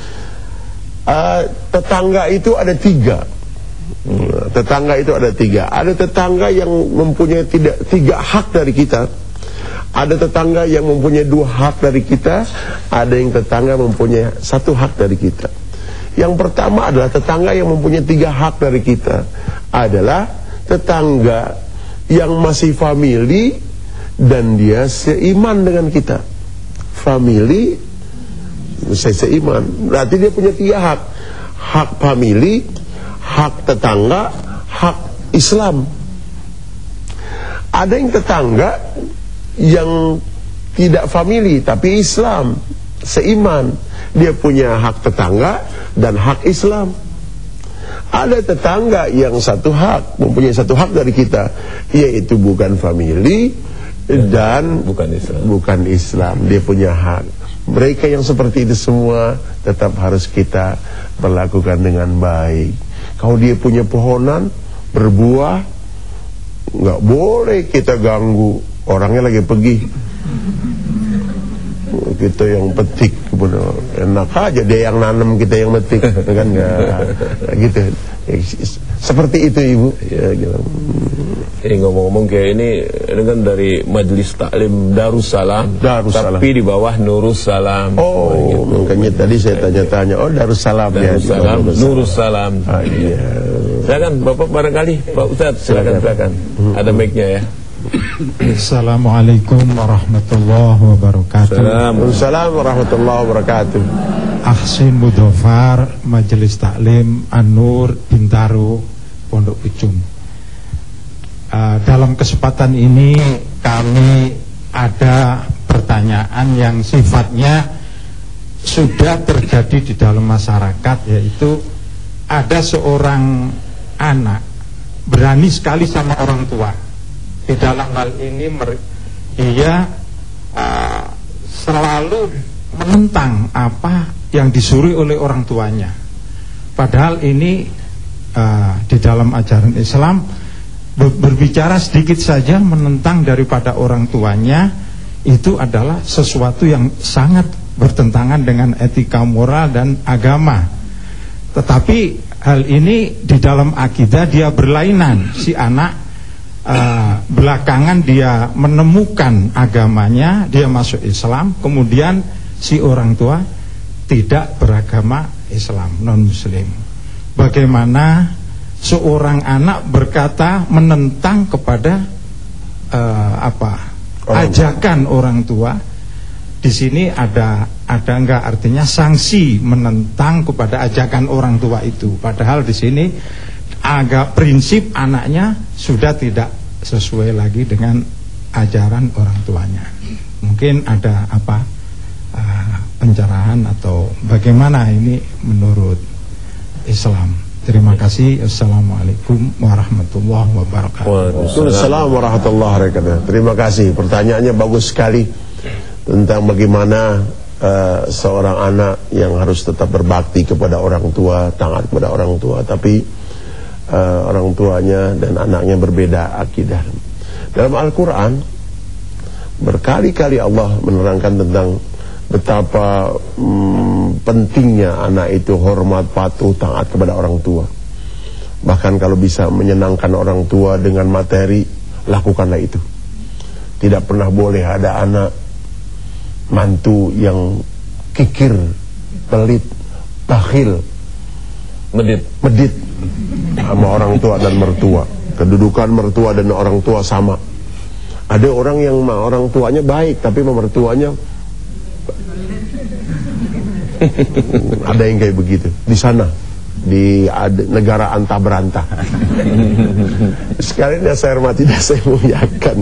tetangga itu ada 3. Tetangga itu ada 3. Ada tetangga yang mempunyai 3 hak dari kita. Ada tetangga yang mempunyai 2 hak dari kita. Ada yang tetangga mempunyai 1 hak dari kita. Yang pertama adalah tetangga yang mempunyai 3 hak dari kita. Adalah tetangga yang masih famili dan dia seiman dengan kita. Famili, seiman, berarti dia punya 3 hak. Hak famili, hak tetangga, hak Islam. Ada yang tetangga yang tidak famili tapi Islam, seiman, dia punya hak tetangga dan hak Islam. Ada tetangga yang 1 hak, mempunyai 1 hak dari kita, yaitu bukan famili dan bukan Islam, dia punya hak. Mereka yang seperti itu semua tetap harus kita perlakukan dengan baik. Kalau dia punya pohonan berbuah, nggak boleh kita ganggu. Orangnya lagi pergi, kita yang petik, enak aja dia yang nanam, kita yang metik, kan nggak gitu. Seperti itu Ibu. Ya, gitu. Ngomong-ngomong kayak ini kan dari Majelis Taklim Darussalam, tapi di bawah Nurussalam. Oh, gitu. Makanya tadi saya tanya-tanya, oh Darussalam ya. Nurussalam. Iya. Silakan Bapak, barangkali Pak Ustadz, silakan. Ada mic-nya ya. Assalamualaikum warahmatullahi wabarakatuh. Waalaikumsalam warahmatullahi wabarakatuh. Ahsin Mudhafar, Majelis Taklim An-Nur Bintaro, Pondok Pucung. Dalam kesempatan ini kami ada pertanyaan yang sifatnya sudah terjadi di dalam masyarakat, yaitu ada seorang anak berani sekali sama orang tua. Di dalam hal ini dia selalu menentang apa yang disuruh oleh orang tuanya. Padahal ini di dalam ajaran Islam berbicara sedikit saja menentang daripada orang tuanya itu adalah sesuatu yang sangat bertentangan dengan etika moral dan agama. Tetapi hal ini di dalam akidah dia berlainan. Si anak belakangan dia menemukan agamanya, dia masuk Islam, kemudian si orang tua tidak beragama Islam, non muslim. Bagaimana seorang anak berkata menentang kepada ajakan orang tua? Di sini ada enggak artinya sanksi menentang kepada ajakan orang tua itu? Padahal di sini agak prinsip anaknya sudah tidak sesuai lagi dengan ajaran orang tuanya. Mungkin ada pencerahan atau bagaimana ini menurut Islam? Terima kasih. Assalamualaikum warahmatullahi wabarakatuh. Waalaikumsalam warahmatullahi wabarakatuh. Terima kasih, pertanyaannya bagus sekali tentang bagaimana seorang anak yang harus tetap berbakti kepada orang tua, taat kepada orang tua, tapi orang tuanya dan anaknya berbeda akidah. Dalam Al-Quran berkali-kali Allah menerangkan tentang betapa pentingnya anak itu hormat, patuh, taat kepada orang tua. Bahkan kalau bisa menyenangkan orang tua dengan materi, lakukanlah itu. Tidak pernah boleh ada anak mantu yang kikir, pelit, bakhil, medit sama orang tua dan mertua. Kedudukan mertua dan orang tua sama. Ada orang yang orang tuanya baik tapi mertuanya ada yang kayak begitu. Di sana di negara antah berantah. Sekalian yang saya hormati dan saya muliakan,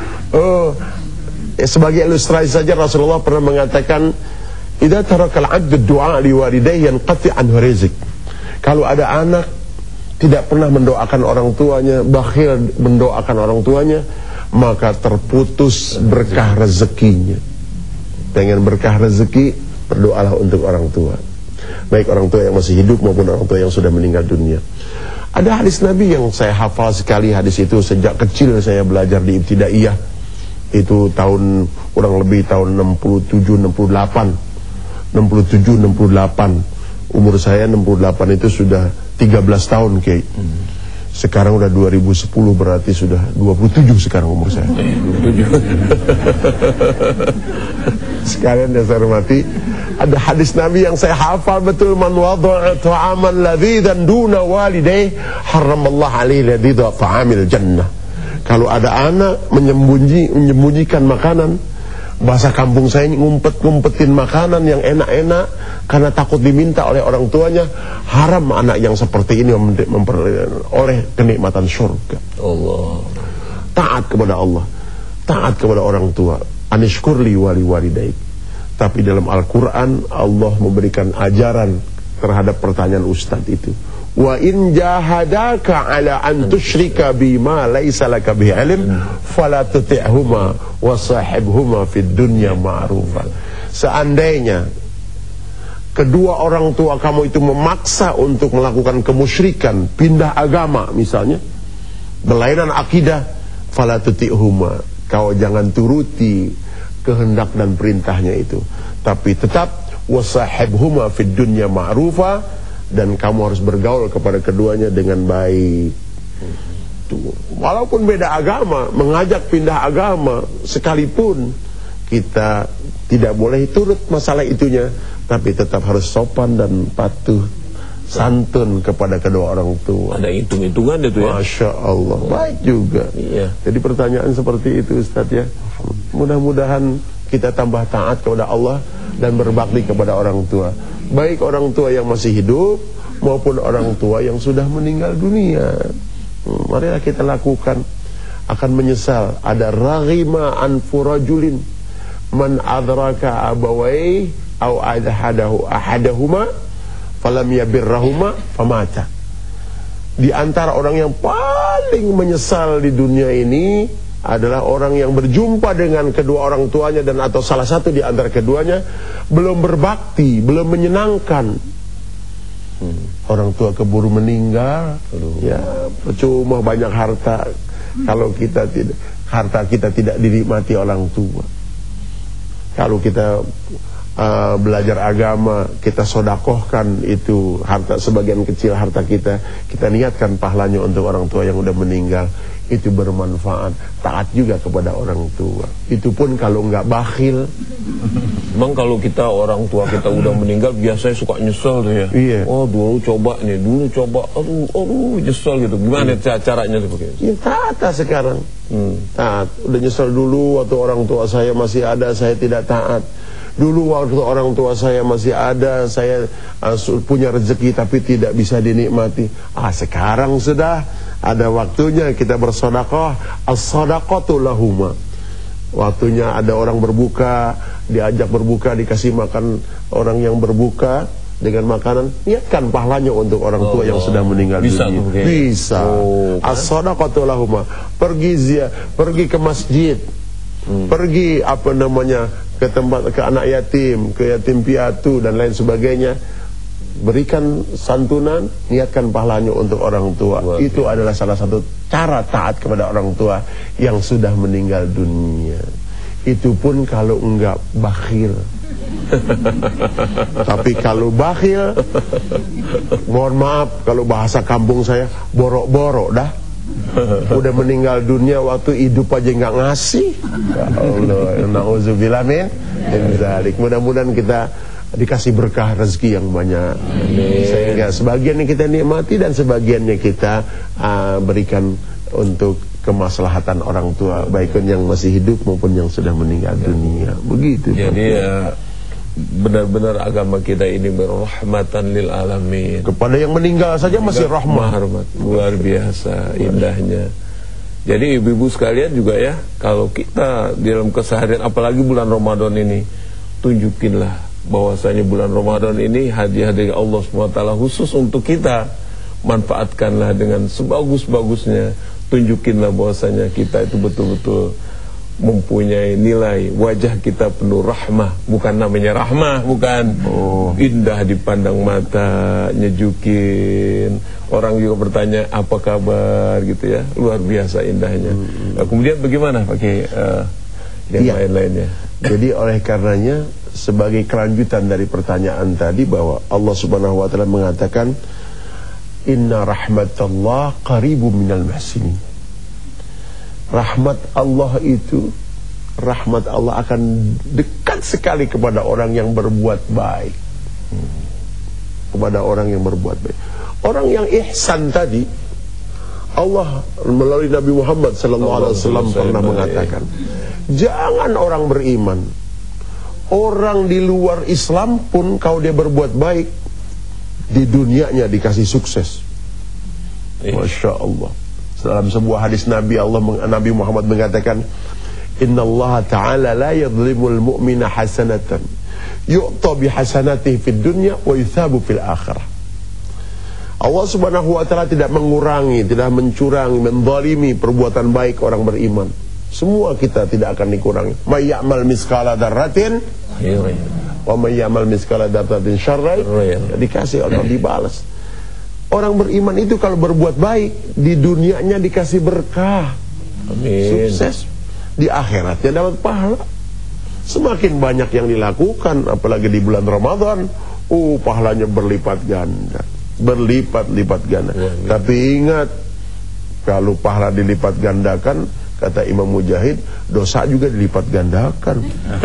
sebagai ilustrasi saja, Rasulullah pernah mengatakan, idza tarakal 'abdu du'a liwalidayhi yanqati anhu rizq. Kalau ada anak tidak pernah mendoakan orang tuanya, bakhil mendoakan orang tuanya, maka terputus berkah rezekinya. Pengen berkah rezeki, berdoalah untuk orang tua, baik orang tua yang masih hidup maupun orang tua yang sudah meninggal dunia. Ada hadis Nabi yang saya hafal sekali. Hadis itu sejak kecil saya belajar di ibtidaiyah. Itu tahun kurang lebih tahun 67-68. Umur saya 68 itu sudah 13 tahun, Kiai. Sekarang udah 2010, berarti sudah 27 sekarang umur saya. Sekalian yang saya hormati, ada hadis Nabi yang saya hafal betul, man wada'a ta'aman ladzidan duna walidayhi haramallahu alaihi ladzidha ta'amil jannah. Kalau ada anak menyembunyikan makanan, bahasa kampung saya ngumpet-ngumpetin makanan yang enak-enak karena takut diminta oleh orang tuanya, haram anak yang seperti ini memperoleh kenikmatan surga. Allah. Taat kepada Allah, taat kepada orang tua. Anishkurli wali walidaik. Tapi dalam Al-Quran Allah memberikan ajaran terhadap pertanyaan Ustadz itu. Wa in jahadaka ala an tusyrika bima laisa laka bihi ilm fala tuti'huma wa sahibhuma fid dunya ma'rufa. Seandainya kedua orang tua kamu itu memaksa untuk melakukan kemusyrikan, pindah agama misalnya, berlainan akidah, fala tuti'huma, kau jangan turuti kehendak dan perintahnya itu, tapi tetap wasahibhuma fid dunya ma'rufa, dan kamu harus bergaul kepada keduanya dengan baik. Walaupun beda agama, mengajak pindah agama sekalipun, kita tidak boleh turut masalah itunya, tapi tetap harus sopan dan patuh, santun kepada kedua orang tua. Ada hitung-hitungan itu ya. Masya Allah, baik juga. Iya. Jadi pertanyaan seperti itu Ustadz ya. Mudah-mudahan kita tambah taat kepada Allah dan berbakti kepada orang tua, baik orang tua yang masih hidup maupun orang tua yang sudah meninggal dunia. Marilah kita lakukan, akan menyesal. Ada raghima anfu rajulin man adraka abawai au ahadahuma falam yabirrahuma famata. Di antara orang yang paling menyesal di dunia ini adalah orang yang berjumpa dengan kedua orang tuanya dan atau salah satu di antara keduanya belum berbakti, belum menyenangkan. Orang tua keburu meninggal, ya percuma banyak harta kalau harta kita tidak dinikmati orang tua. Kalau kita belajar agama, kita sodakohkan itu harta, sebagian kecil harta kita niatkan pahalanya untuk orang tua yang udah meninggal, itu bermanfaat. Taat juga kepada orang tua, itu pun kalau nggak bakhil. Memang kalau kita orang tua kita udah meninggal biasanya suka nyesel tuh ya. Iya. Oh dulu coba, aduh nyesel gitu. Gimana caranya seperti itu? Ya taat sekarang. Taat. Udah nyesel dulu waktu orang tua saya masih ada, saya tidak taat. Dulu waktu orang tua saya masih ada, saya punya rezeki tapi tidak bisa dinikmati. Sekarang sudah ada waktunya kita bersedekah. As-shadaqatu lahuma. Waktunya ada orang berbuka, diajak berbuka, dikasih makan orang yang berbuka dengan makanan, niatkan pahalanya untuk orang tua yang sudah meninggal dunia. Bisa. As-shadaqatu lahuma. Pergi ke masjid. Pergi ke tempat, ke anak yatim, ke yatim piatu dan lain sebagainya, berikan santunan, niatkan pahalanya untuk orang tua. Itu adalah salah satu cara taat kepada orang tua yang sudah meninggal dunia. Itu pun kalau enggak bakhil. Tapi kalau bakhil, mohon maaf kalau bahasa kampung saya, borok-borok dah. Udah meninggal dunia, waktu hidup aja nggak ngasih. Ya Allah, na'udzubillah min dzalik. Mudah-mudahan kita dikasih berkah rezeki yang banyak. Sehingga sebagiannya kita nikmati dan sebagiannya kita berikan untuk kemaslahatan orang tua, baik yang masih hidup maupun yang sudah meninggal dunia. Begitu. Jadi benar-benar agama kita ini berrahmatan lil alamin. Kepada yang meninggal saja masih rahmat. Luar biasa indahnya. Jadi ibu-ibu sekalian juga ya, kalau kita di dalam keseharian, apalagi bulan Ramadan ini, tunjukinlah bahwasanya bulan Ramadan ini hadiah dari Allah SWT khusus untuk kita. Manfaatkanlah dengan sebagus-bagusnya. Tunjukinlah bahwasanya kita itu betul-betul mempunyai nilai, wajah kita penuh rahmah, bukan namanya rahmah, bukan indah dipandang mata, nyejukin, orang juga bertanya apa kabar gitu ya, luar biasa indahnya. Kemudian bagaimana pakai yang lain-lainnya? Jadi oleh karenanya sebagai kelanjutan dari pertanyaan tadi bahwa Allah Subhanahu wa taala mengatakan inna rahmatallah qaribum minal muhsinin. Rahmat Allah itu, rahmat Allah akan dekat sekali kepada orang yang berbuat baik. Kepada orang yang berbuat baik. Orang yang ihsan tadi, Allah melalui Nabi Muhammad SAW pernah mengatakan, jangan orang beriman, orang di luar Islam pun kalau dia berbuat baik, di dunianya dikasih sukses. Masya Allah. Dalam sebuah hadis Nabi Muhammad mengatakan, innallaha ta'ala la yadhlimul mu'mina hasanatan yu'ta bihasanatihi fid dunya wa yuthabu fil akhirah. Allah Subhanahu wa taala tidak mengurangi, tidak mencurangi, menzalimi perbuatan baik orang beriman. Semua kita tidak akan dikurangi. May ya'mal miskala dzarratin wa may ya'mal miskala dzarratin syarran dikasih Allah, dibalas. Orang beriman itu kalau berbuat baik, di dunianya dikasih berkah, amin, sukses, di akhiratnya dapat pahala. Semakin banyak yang dilakukan, apalagi di bulan Ramadan, pahalanya berlipat ganda, berlipat-lipat ganda. Tapi ingat, kalau pahala dilipat gandakan, kata Imam Mujahid, dosa juga dilipat gandakan.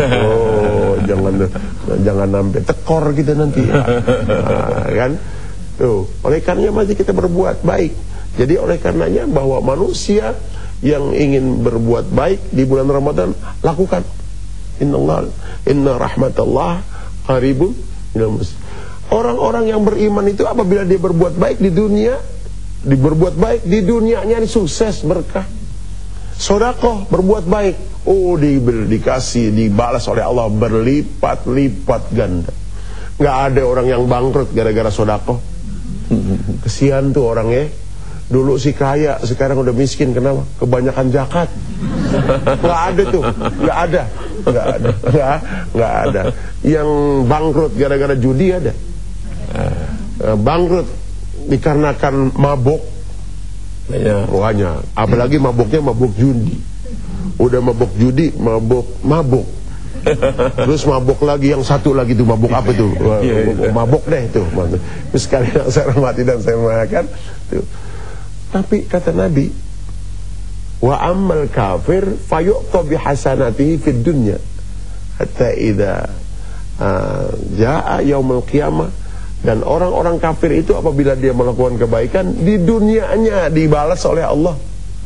Jangan sampai tekor kita nanti, kan? Oleh karenanya masih kita berbuat baik. Jadi oleh karenanya bahwa manusia yang ingin berbuat baik di bulan Ramadan, lakukan. Inna rahmatallah qaribun minal muhsinin. Orang-orang yang beriman itu apabila dia berbuat baik di dunia, berbuat baik di dunianya, sukses, berkah. Sedekah, berbuat baik, dikasih, dibalas oleh Allah berlipat-lipat ganda. Nggak ada orang yang bangkrut gara-gara sedekah. Kesian tuh orangnya. Dulu sih kaya, sekarang udah miskin. Kenapa? Kebanyakan zakat. Nggak ada tuh, nggak ada. Yang bangkrut gara-gara judi ada. Bangkrut dikarenakan mabok. Banyak. Apalagi maboknya mabok judi. Udah mabok judi, mabok. Terus mabok lagi, yang satu lagi tuh mabok apa tuh? Mabok deh tuh. Terus sekali yang saya hormati dan saya muliakan tuh. Tapi kata Nabi, wa ammal kafir fayu'ta bihasanatihi fid dunya hatta idza jaa yaumul qiyamah. Dan orang-orang kafir itu apabila dia melakukan kebaikan, di dunianya dibalas oleh Allah.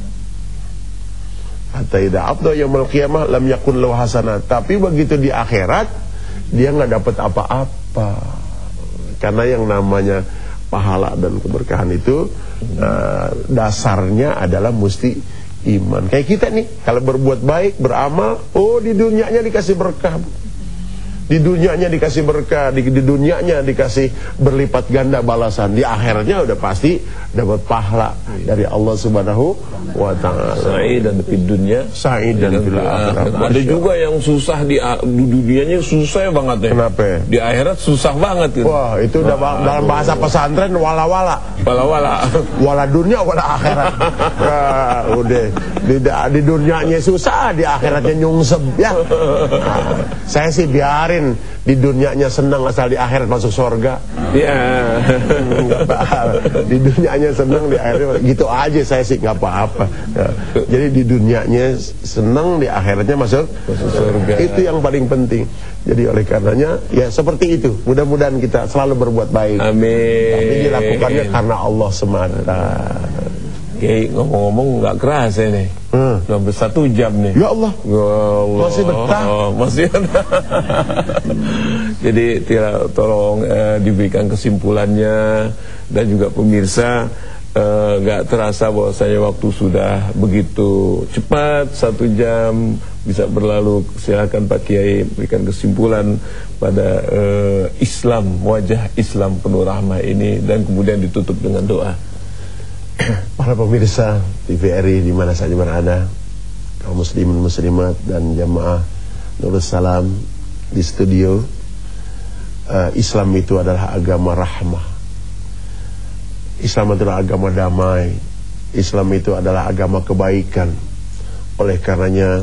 Hatta idza abda yaumul qiyamah lam yakun lahu hasanah. Tapi begitu di akhirat dia nggak dapat apa-apa. Karena yang namanya pahala dan keberkahan itu dasarnya adalah mesti iman. Kayak kita nih, kalau berbuat baik, beramal, di dunianya dikasih berkah. Di dunianya dikasih berkah, di dunianya dikasih berlipat ganda balasan. Di akhirnya udah pasti dapat pahala dari Allah Subhanahu wa taala. Sa'idan fid dunya, sa'idan fil akhirat. Ada juga yang susah di dunianya, susah banget ya. Kenapa? Di akhirat susah banget gitu. Wah, itu udah dalam bahasa pesantren wala-wala. Wala dunia wala akhirat. Udah di dunianya susah, di akhiratnya nyungsep ya. Saya sih biarin di dunianya senang asal di akhirat masuk surga. Iya. Di dunianya senang, di akhirat gitu aja, saya sih nggak apa-apa. Jadi di dunianya senang, di akhiratnya masuk surga. Itu yang paling penting. Jadi oleh karenanya ya seperti itu. Mudah-mudahan kita selalu berbuat baik. Amin. Tapi dilakukannya karena Allah semata. Kiai ngomong-ngomong nggak keras ini. Sampai 1 jam nih. Ya Allah. Masih betah. Masih ada. Jadi tolong diberikan kesimpulannya, dan juga pemirsa nggak terasa bahwasanya waktu sudah begitu cepat, 1 jam bisa berlalu. Silakan Pak Kiai berikan kesimpulan pada Islam, wajah Islam penuh rahmah ini, dan kemudian ditutup dengan doa. Para pemirsa TVRI di mana saja berada, kaum muslimin muslimat dan jamaah Nurus Salam di studio, Islam itu adalah agama rahmah. Islam adalah agama damai. Islam itu adalah agama kebaikan. Oleh karenanya,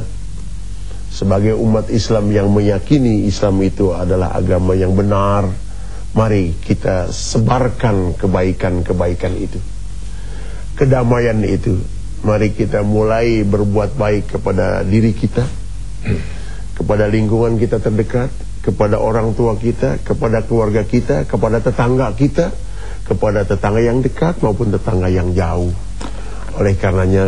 sebagai umat Islam yang meyakini Islam itu adalah agama yang benar, mari kita sebarkan kebaikan-kebaikan itu, kedamaian itu. Mari kita mulai berbuat baik kepada diri kita, kepada lingkungan kita terdekat, kepada orang tua kita, kepada keluarga kita, kepada tetangga kita, kepada tetangga yang dekat maupun tetangga yang jauh. Oleh karenanya,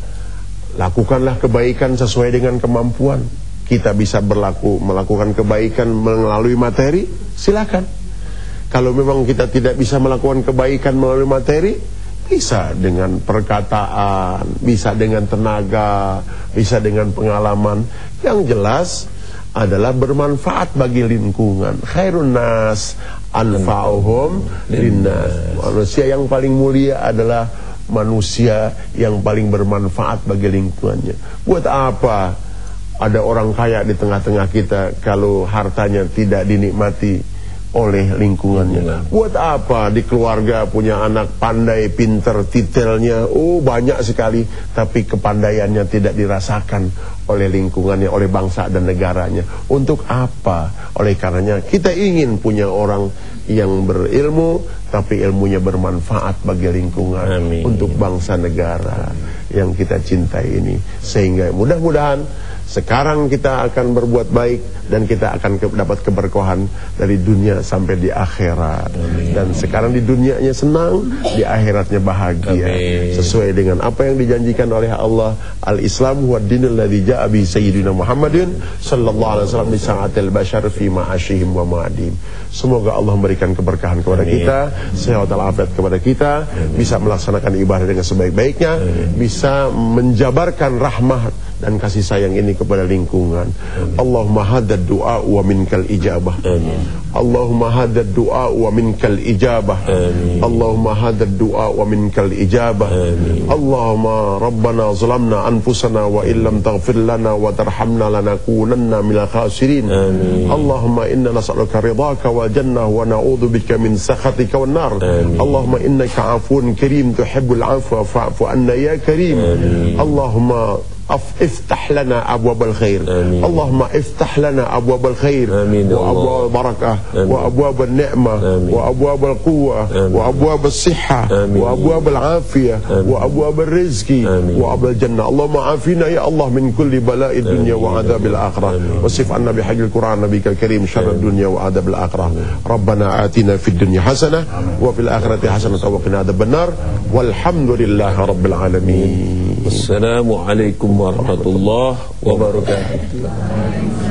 lakukanlah kebaikan sesuai dengan kemampuan. Kita bisa melakukan kebaikan melalui materi, silakan. Kalau memang kita tidak bisa melakukan kebaikan melalui materi, bisa dengan perkataan, bisa dengan tenaga, bisa dengan pengalaman. Yang jelas adalah bermanfaat bagi lingkungan. Khairun nas anfa'uhum linnas. Manusia yang paling mulia adalah manusia yang paling bermanfaat bagi lingkungannya. Buat apa ada orang kaya di tengah-tengah kita kalau hartanya tidak dinikmati oleh lingkungannya? Buat apa di keluarga punya anak pandai, pinter, titelnya banyak sekali, tapi kepandaiannya tidak dirasakan oleh lingkungannya, oleh bangsa dan negaranya? Untuk apa? Oleh karenanya kita ingin punya orang yang berilmu, tapi ilmunya bermanfaat bagi lingkungan. Amin. Untuk bangsa negara yang kita cintai ini. Sehingga mudah-mudahan sekarang kita akan berbuat baik, dan kita akan dapat keberkahan dari dunia sampai di akhirat. Amin. Dan sekarang di dunianya senang, di akhiratnya bahagia. Amin. Sesuai dengan apa yang dijanjikan oleh Allah, al-Islam huwa dinul ladzi ja'a bi sayyidina Muhammadin sallallahu alaihi wasallam bi sa'atil bashar fi ma'ashihim wa ma'adim. Semoga Allah memberikan keberkahan kepada kita, sehat walafiat kepada kita, bisa melaksanakan ibadah dengan sebaik-baiknya, bisa menjabarkan rahmat dan kasih sayang ini kepada lingkungan. Allahumma hadad du'a wa minkal ijabah. Allahumma hadad du'a wa minkal ijabah. Allahumma hadad du'a wa minkal ijabah. Allahumma rabbana zalamna anfusana wa illam taghfir lana wa tarhamna lanakunanna minal khasirin. Allahumma inna nas'aluka ridhaka wal jannah wa na'udzu bika min sakhatika wan nar. Allahumma innaka 'afuwun karim tuhibbul 'afwa fa'fu anna ya karim. Allahumma افتح لنا أبواب الخير. اللهم افتح لنا أبواب الخير وأبواب البركة وأبواب النعمة وأبواب القوة وأبواب الصحة وأبواب العافية وأبواب الرزق وأبواب الجنة. اللهم عافنا يا الله من كل بلاء الدنيا وعذاب الآخرة، وصف عنا بحق القرآن نبيك الكريم شر الدنيا وعذاب الآخرة. ربنا آتنا في الدنيا حسنة وفي الآخرة حسنة وقنا عذاب النار والحمد لله رب العالمين. Assalamualaikum warahmatullahi wabarakatuh.